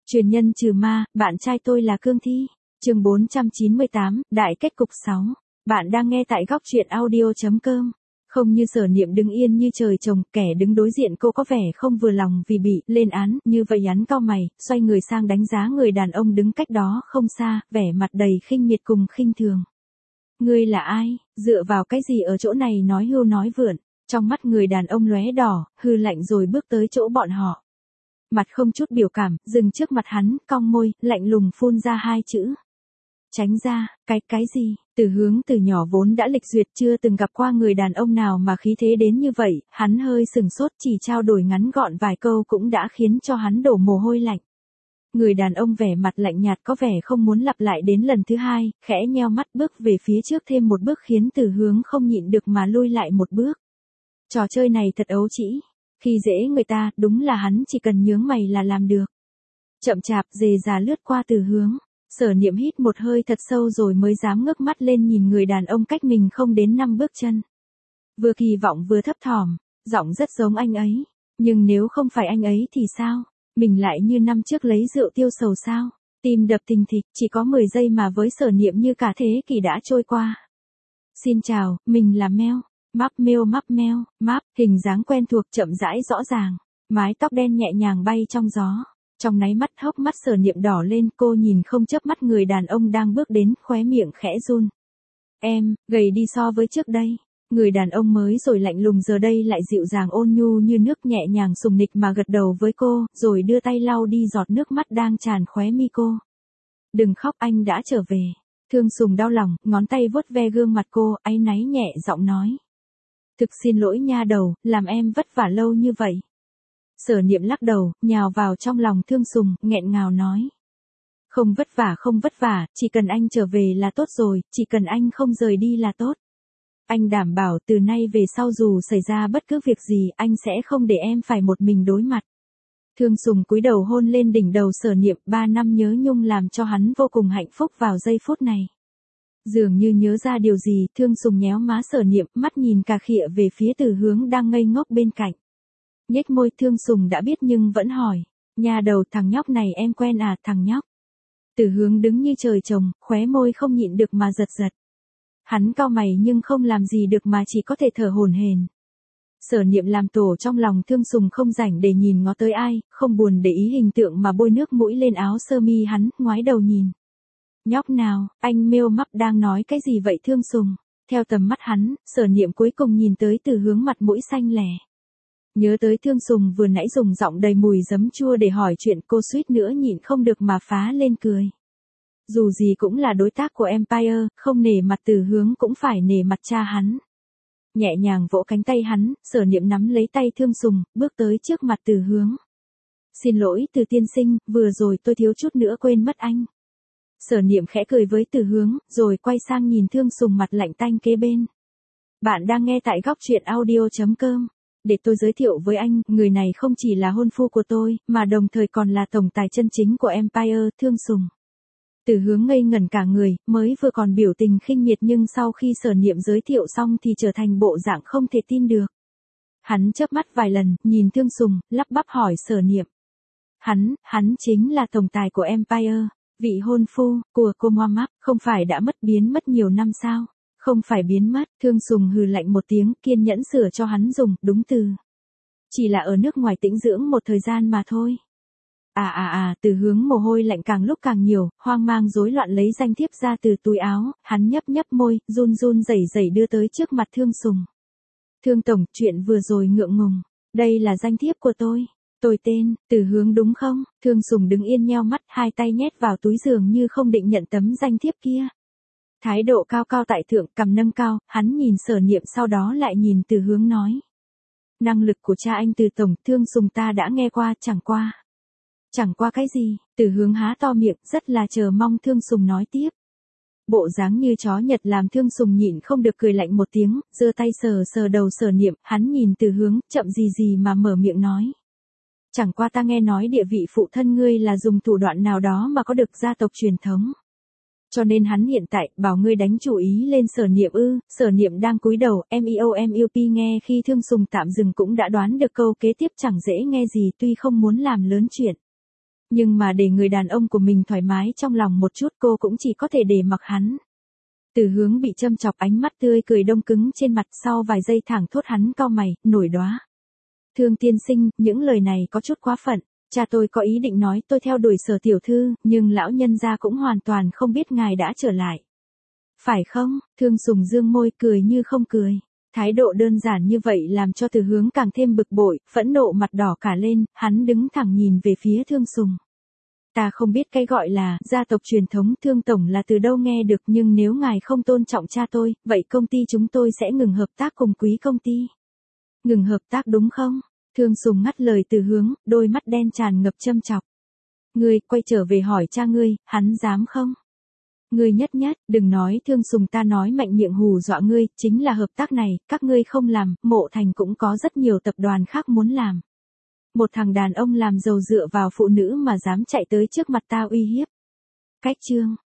Truyền nhân trừ ma, bạn trai tôi là Cương Thi. Chương 498, Đại kết cục 6. Bạn đang nghe tại góc truyện audio.com. Không như Sở Niệm đứng yên như trời trồng, kẻ đứng đối diện cô có vẻ không vừa lòng vì bị lên án, như vậy hắn cau mày, xoay người sang đánh giá người đàn ông đứng cách đó không xa, vẻ mặt đầy khinh miệt cùng khinh thường. Ngươi là ai, dựa vào cái gì ở chỗ này nói hưu nói vượn? Trong mắt người đàn ông lóe đỏ, hư lạnh rồi bước tới chỗ bọn họ. Mặt không chút biểu cảm, dừng trước mặt hắn, cong môi, lạnh lùng phun ra hai chữ. Tránh ra, cái gì? Từ Hướng từ nhỏ vốn đã lịch duyệt, chưa từng gặp qua người đàn ông nào mà khí thế đến như vậy, hắn hơi sừng sốt, chỉ trao đổi ngắn gọn vài câu cũng đã khiến cho hắn đổ mồ hôi lạnh. Người đàn ông vẻ mặt lạnh nhạt có vẻ không muốn lặp lại đến lần thứ hai, khẽ nheo mắt bước về phía trước thêm một bước khiến Từ Hướng không nhịn được mà lui lại một bước. Trò chơi này thật ấu trĩ. Khi dễ người ta, đúng là hắn chỉ cần nhướng mày là làm được. Chậm chạp, dề dà lướt qua Từ Hướng. Sở Niệm hít một hơi thật sâu rồi mới dám ngước mắt lên nhìn người đàn ông cách mình không đến 5 bước chân. Vừa kỳ vọng vừa thấp thỏm, giọng rất giống anh ấy. Nhưng nếu không phải anh ấy thì sao? Mình lại như năm trước lấy rượu tiêu sầu sao? Tim đập thình thịch, chỉ có 10 giây mà với Sở Niệm như cả thế kỷ đã trôi qua. Xin chào, mình là Mel. Map meo, hình dáng quen thuộc chậm rãi rõ ràng. Mái tóc đen nhẹ nhàng bay trong gió. Trong náy mắt hốc mắt Sở Niệm đỏ lên, cô nhìn không chớp mắt người đàn ông đang bước đến, khóe miệng khẽ run. Em, gầy đi so với trước đây. Người đàn ông mới rồi lạnh lùng giờ đây lại dịu dàng ôn nhu như nước, nhẹ nhàng sùng nịch mà gật đầu với cô, rồi đưa tay lau đi giọt nước mắt đang tràn khóe mi cô. Đừng khóc, anh đã trở về. Thương Sùng đau lòng, ngón tay vuốt ve gương mặt cô, áy náy nhẹ giọng nói. Thực xin lỗi nha đầu, làm em vất vả lâu như vậy. Sở Niệm lắc đầu, nhào vào trong lòng Thương Sùng, nghẹn ngào nói. Không vất vả, chỉ cần anh trở về là tốt rồi, chỉ cần anh không rời đi là tốt. Anh đảm bảo từ nay về sau dù xảy ra bất cứ việc gì, anh sẽ không để em phải một mình đối mặt. Thương Sùng cúi đầu hôn lên đỉnh đầu Sở Niệm, 3 năm nhớ nhung làm cho hắn vô cùng hạnh phúc vào giây phút này. Dường như nhớ ra điều gì, Thương Sùng nhéo má Sở Niệm, mắt nhìn cà khịa về phía Từ Hướng đang ngây ngốc bên cạnh. Nhếch môi, Thương Sùng đã biết nhưng vẫn hỏi. Nhà đầu, thằng nhóc này em quen à? Thằng nhóc. Từ Hướng đứng như trời trồng, khóe môi không nhịn được mà giật giật. Hắn cau mày nhưng không làm gì được mà chỉ có thể thở hổn hển. Sở Niệm làm tổ trong lòng Thương Sùng không rảnh để nhìn ngó tới ai, không buồn để ý hình tượng mà bôi nước mũi lên áo sơ mi hắn, ngoái đầu nhìn. Nhóc nào, anh Mel đang nói cái gì vậy Thương Sùng? Theo tầm mắt hắn, Sở Niệm cuối cùng nhìn tới Từ Hướng mặt mũi xanh lẻ. Nhớ tới Thương Sùng vừa nãy dùng giọng đầy mùi giấm chua để hỏi chuyện, cô suýt nữa nhịn không được mà phá lên cười. Dù gì cũng là đối tác của Empire, không nể mặt Từ Hướng cũng phải nể mặt cha hắn. Nhẹ nhàng vỗ cánh tay hắn, Sở Niệm nắm lấy tay Thương Sùng, bước tới trước mặt Từ Hướng. Xin lỗi Từ tiên sinh, vừa rồi tôi thiếu chút nữa quên mất anh. Sở Niệm khẽ cười với Từ Hướng, rồi quay sang nhìn Thương Sùng mặt lạnh tanh kế bên. Bạn đang nghe tại góc truyện audio.com. Để tôi giới thiệu với anh, người này không chỉ là hôn phu của tôi, mà đồng thời còn là tổng tài chân chính của Empire, Thương Sùng. Từ Hướng ngây ngẩn cả người, mới vừa còn biểu tình khinh miệt nhưng sau khi Sở Niệm giới thiệu xong thì trở thành bộ dạng không thể tin được. Hắn chớp mắt vài lần, nhìn Thương Sùng, lắp bắp hỏi Sở Niệm. Hắn chính là tổng tài của Empire, vị hôn phu của cô Moamap, không phải đã biến mất nhiều năm sao? Không phải biến mất, Thương Sùng hừ lạnh một tiếng, kiên nhẫn sửa cho hắn dùng đúng từ. Chỉ là ở nước ngoài tĩnh dưỡng một thời gian mà thôi. Từ Hướng mồ hôi lạnh càng lúc càng nhiều, hoang mang rối loạn lấy danh thiếp ra từ túi áo, hắn nhấp môi, run rẩy đưa tới trước mặt Thương Sùng. Thương tổng, chuyện vừa rồi ngượng ngùng, đây là danh thiếp của tôi. Tôi tên, Từ Hướng đúng không? Thương Sùng đứng yên nheo mắt, hai tay nhét vào túi giường như không định nhận tấm danh thiếp kia. Thái độ cao tại thượng, cằm nâng cao, hắn nhìn Sở Niệm sau đó lại nhìn Từ Hướng nói. Năng lực của cha anh Từ tổng, Thương Sùng ta đã nghe qua, Chẳng qua cái gì? Từ Hướng há to miệng, rất là chờ mong Thương Sùng nói tiếp. Bộ dáng như chó Nhật làm Thương Sùng nhịn không được cười lạnh một tiếng, giơ tay sờ đầu Sở Niệm, hắn nhìn Từ Hướng, chậm gì mà mở miệng nói. Chẳng qua ta nghe nói địa vị phụ thân ngươi là dùng thủ đoạn nào đó mà có được gia tộc truyền thống. Cho nên hắn hiện tại, bảo ngươi đánh chủ ý lên Sở Niệm ư? Sở Niệm đang cúi đầu, MUP nghe khi Thương Sùng tạm dừng cũng đã đoán được câu kế tiếp chẳng dễ nghe gì, tuy không muốn làm lớn chuyện. Nhưng mà để người đàn ông của mình thoải mái trong lòng một chút cô cũng chỉ có thể để mặc hắn. Từ Hướng bị châm chọc ánh mắt tươi cười đông cứng trên mặt sau vài giây thẳng thốt hắn cau mày, nổi đoá. Thương tiên sinh, những lời này có chút quá phận. Cha tôi có ý định nói tôi theo đuổi Sở tiểu thư, nhưng lão nhân gia cũng hoàn toàn không biết ngài đã trở lại. Phải không? Thương Sùng dương môi cười như không cười. Thái độ đơn giản như vậy làm cho Từ Hướng càng thêm bực bội, phẫn nộ mặt đỏ cả lên, hắn đứng thẳng nhìn về phía Thương Sùng. Ta không biết cái gọi là gia tộc truyền thống Thương tổng là từ đâu nghe được, nhưng nếu ngài không tôn trọng cha tôi, vậy công ty chúng tôi sẽ ngừng hợp tác cùng Quý công ty. Ngừng hợp tác đúng không? Thương Sùng ngắt lời Từ Hướng, đôi mắt đen tràn ngập châm chọc. Ngươi quay trở về hỏi cha ngươi, hắn dám không? Ngươi nhất nhất, đừng nói Thương Sùng, ta nói mạnh miệng hù dọa ngươi, chính là hợp tác này, các ngươi không làm, Mộ Thành cũng có rất nhiều tập đoàn khác muốn làm. Một thằng đàn ông làm giàu dựa vào phụ nữ mà dám chạy tới trước mặt ta uy hiếp. Cách chương